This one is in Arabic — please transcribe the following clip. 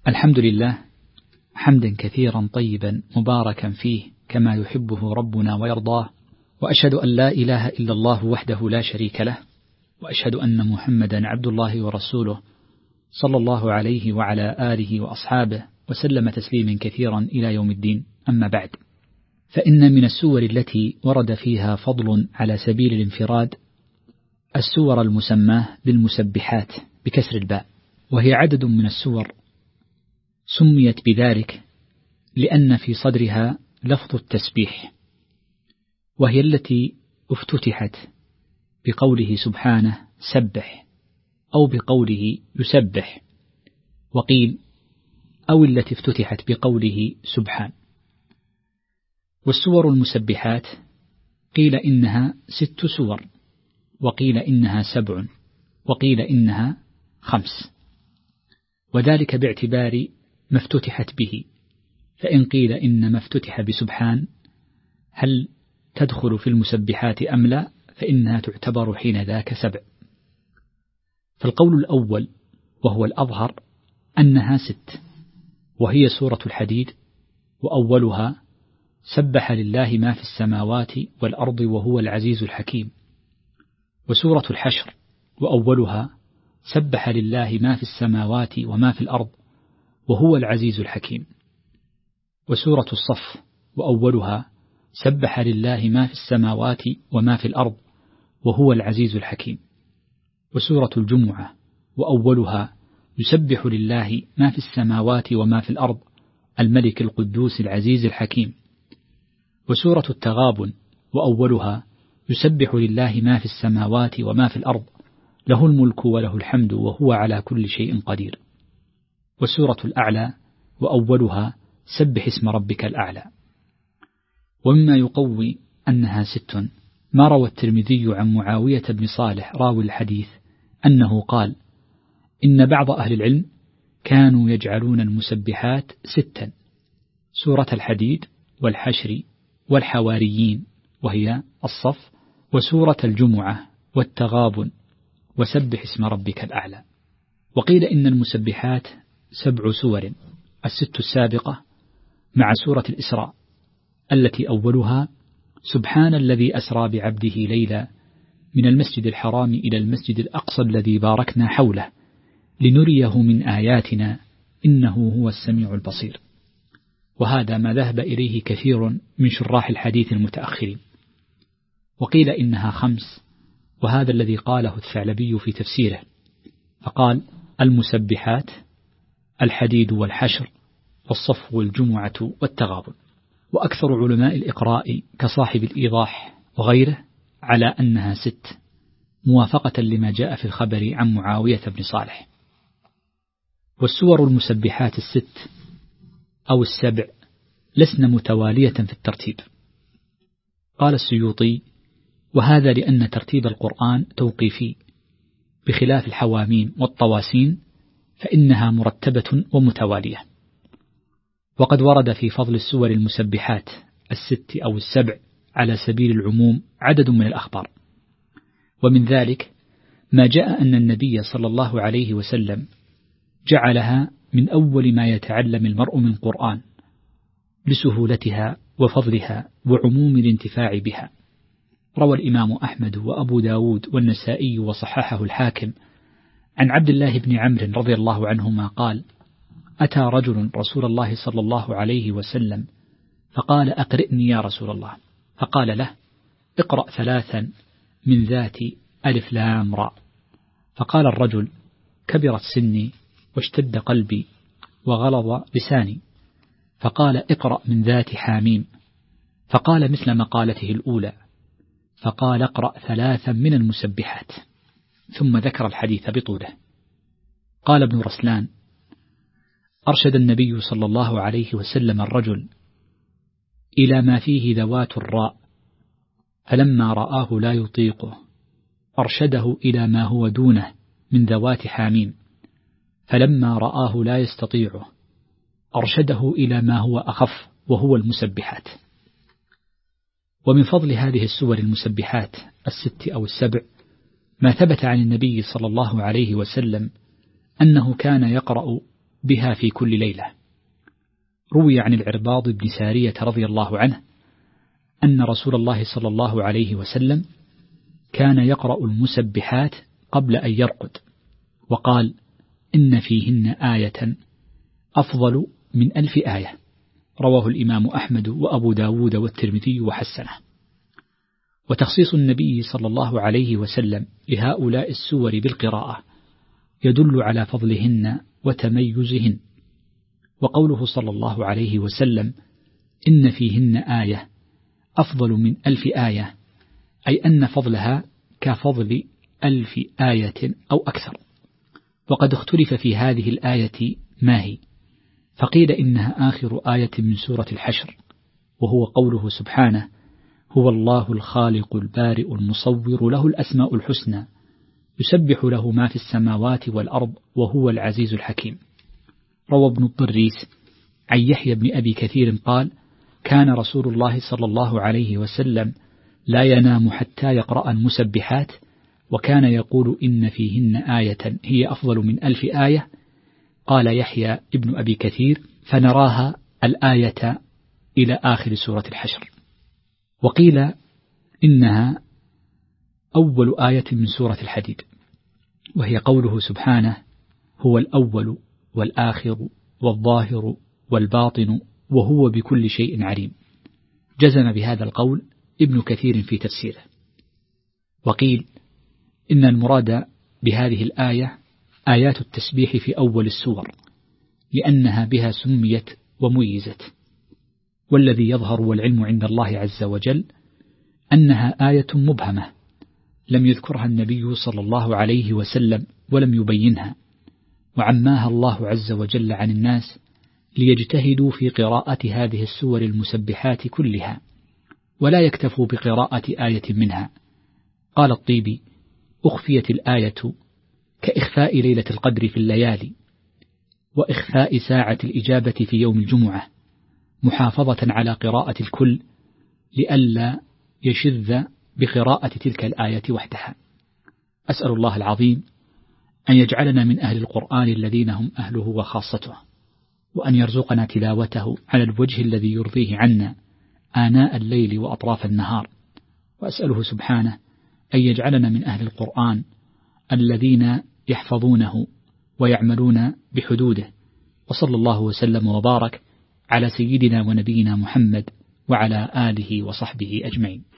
الحمد لله حمدا كثيرا طيبا مباركا فيه كما يحبه ربنا ويرضاه، وأشهد أن لا إله إلا الله وحده لا شريك له، وأشهد أن محمدا عبد الله ورسوله صلى الله عليه وعلى آله وأصحابه وسلم تسليما كثيرا إلى يوم الدين. أما بعد، فإن من السور التي ورد فيها فضل على سبيل الانفراد السور المسماة بالمسبحات بكسر الباء، وهي عدد من السور سميت بذلك لأن في صدرها لفظ التسبيح، وهي التي افتتحت بقوله سبحانه سبح، أو بقوله يسبح، وقيل أو التي افتتحت بقوله سبحان. والسور المسبحات قيل إنها 6 سور، وقيل إنها 7، وقيل إنها 5، وذلك باعتبار ما افتتحت به. فإن قيل إن ما افتتح بسبحان هل تدخل في المسبحات أم لا، فإنها تعتبر حين ذاك 7. فالقول الأول وهو الأظهر أنها 6، وهي سورة الحديد، وأولها سبح لله ما في السماوات والأرض وهو العزيز الحكيم، وسورة الحشر وأولها سبح لله ما في السماوات وما في الأرض وهو العزيز الحكيم، وسورة الصف وأولها سبح لله ما في السماوات وما في الأرض وهو العزيز الحكيم، وسورة الجمعة وأولها يسبح لله ما في السماوات وما في الأرض الملك القدوس العزيز الحكيم، وسورة التغابن وأولها يسبح لله ما في السماوات وما في الأرض له الملك وله الحمد وهو على كل شيء قدير، وسورة الأعلى وأولها سبح اسم ربك الأعلى. ومما يقوي أنها 6 ما روى الترمذي عن معاوية بن صالح راوي الحديث أنه قال إن بعض أهل العلم كانوا يجعلون المسبحات 6: سورة الحديد والحشر والحواريين وهي الصف، وسورة الجمعة والتغابن وسبح اسم ربك الأعلى. وقيل إن المسبحات 7 سور: 6 السابقة مع سورة الإسراء التي أولها سبحان الذي أسرى بعبده ليلا من المسجد الحرام إلى المسجد الأقصى الذي باركنا حوله لنريه من آياتنا إنه هو السميع البصير. وهذا ما ذهب إليه كثير من شراح الحديث المتأخرين. وقيل إنها 5، وهذا الذي قاله الثعلبي في تفسيره، فقال المسبحات الحديد والحشر والصف والجمعة والتغابن. وأكثر علماء الإقراء كصاحب الإيضاح وغيره على أنها 6 موافقة لما جاء في الخبر عن معاوية بن صالح. والسور المسبحات 6 أو 7 لسن متوالية في الترتيب. قال السيوطي وهذا لأن ترتيب القرآن توقيفي، بخلاف الحواميم والطواسين فإنها مرتبة ومتوالية. وقد ورد في فضل السور المسبحات 6 أو 7 على سبيل العموم عدد من الأخبار، ومن ذلك ما جاء أن النبي صلى الله عليه وسلم جعلها من أول ما يتعلم المرء من قرآن لسهولتها وفضلها وعموم الانتفاع بها. روى الإمام أحمد وأبو داود والنسائي وصححه الحاكم عن عبد الله بن عمرو رضي الله عنهما قال أتى رجل رسول الله صلى الله عليه وسلم فقال أقرئني يا رسول الله، فقال له اقرأ 3 من ذات ألف لام راء. فقال الرجل كبرت سني واشتد قلبي وغلظ لساني. فقال اقرأ من ذات حاميم. فقال مثل مقالته الأولى. فقال اقرأ 3 من المسبحات، ثم ذكر الحديث بطوله. قال ابن رسلان أرشد النبي صلى الله عليه وسلم الرجل إلى ما فيه ذوات الراء، فلما رآه لا يطيقه أرشده إلى ما هو دونه من ذوات حاميم، فلما رآه لا يستطيعه أرشده إلى ما هو أخف وهو المسبحات. ومن فضل هذه السور المسبحات 6 أو 7 ما ثبت عن النبي صلى الله عليه وسلم أنه كان يقرأ بها في كل ليلة. روي عن العرباض بن سارية رضي الله عنه أن رسول الله صلى الله عليه وسلم كان يقرأ المسبحات قبل أن يرقد، وقال: إن فيهن آية أفضل من 1000 آية. رواه الإمام أحمد وأبو داود والترمذي وحسنه. وتخصيص النبي صلى الله عليه وسلم لهؤلاء السور بالقراءة يدل على فضلهن وتميزهن. وقوله صلى الله عليه وسلم: إن فيهن آية أفضل من 1000 آية، أي أن فضلها كفضل 1000 آية أو أكثر. وقد اختلف في هذه الآية ما هي، فقيل إنها آخر آية من سورة الحشر، وهو قوله سبحانه: هو الله الخالق البارئ المصور له الأسماء الحسنى يسبح له ما في السماوات والأرض وهو العزيز الحكيم. روى ابن الضريس عن يحيى بن أبي كثير قال: كان رسول الله صلى الله عليه وسلم لا ينام حتى يقرأ المسبحات، وكان يقول: إن فيهن آية هي أفضل من 1000 آية. قال يحيى ابن أبي كثير: فنراها الآية إلى آخر سورة الحشر. وقيل إنها أول آية من سورة الحديد، وهي قوله سبحانه: هو الأول والآخر والظاهر والباطن وهو بكل شيء عليم. جزم بهذا القول ابن كثير في تفسيره. وقيل إن المراد بهذه الآية آيات التسبيح في أول السور، لأنها بها سميت وميزت. والذي يظهر والعلم عند الله عز وجل أنها آية مبهمة لم يذكرها النبي صلى الله عليه وسلم ولم يبينها، وعماها الله عز وجل عن الناس ليجتهدوا في قراءة هذه السور المسبحات كلها، ولا يكتفوا بقراءة آية منها. قال الطيبي: أخفيت الآية كإخفاء ليلة القدر في الليالي، وإخفاء ساعة الإجابة في يوم الجمعة، محافظة على قراءة الكل لئلا يشذ بقراءة تلك الآية وحدها. أسأل الله العظيم أن يجعلنا من أهل القرآن الذين هم أهله وخاصته، وأن يرزقنا تلاوته على الوجه الذي يرضيه عنا آناء الليل وأطراف النهار. وأسأله سبحانه أن يجعلنا من أهل القرآن الذين يحفظونه ويعملون بحدوده. وصلى الله وسلم وبارك على سيدنا ونبينا محمد وعلى آله وصحبه أجمعين.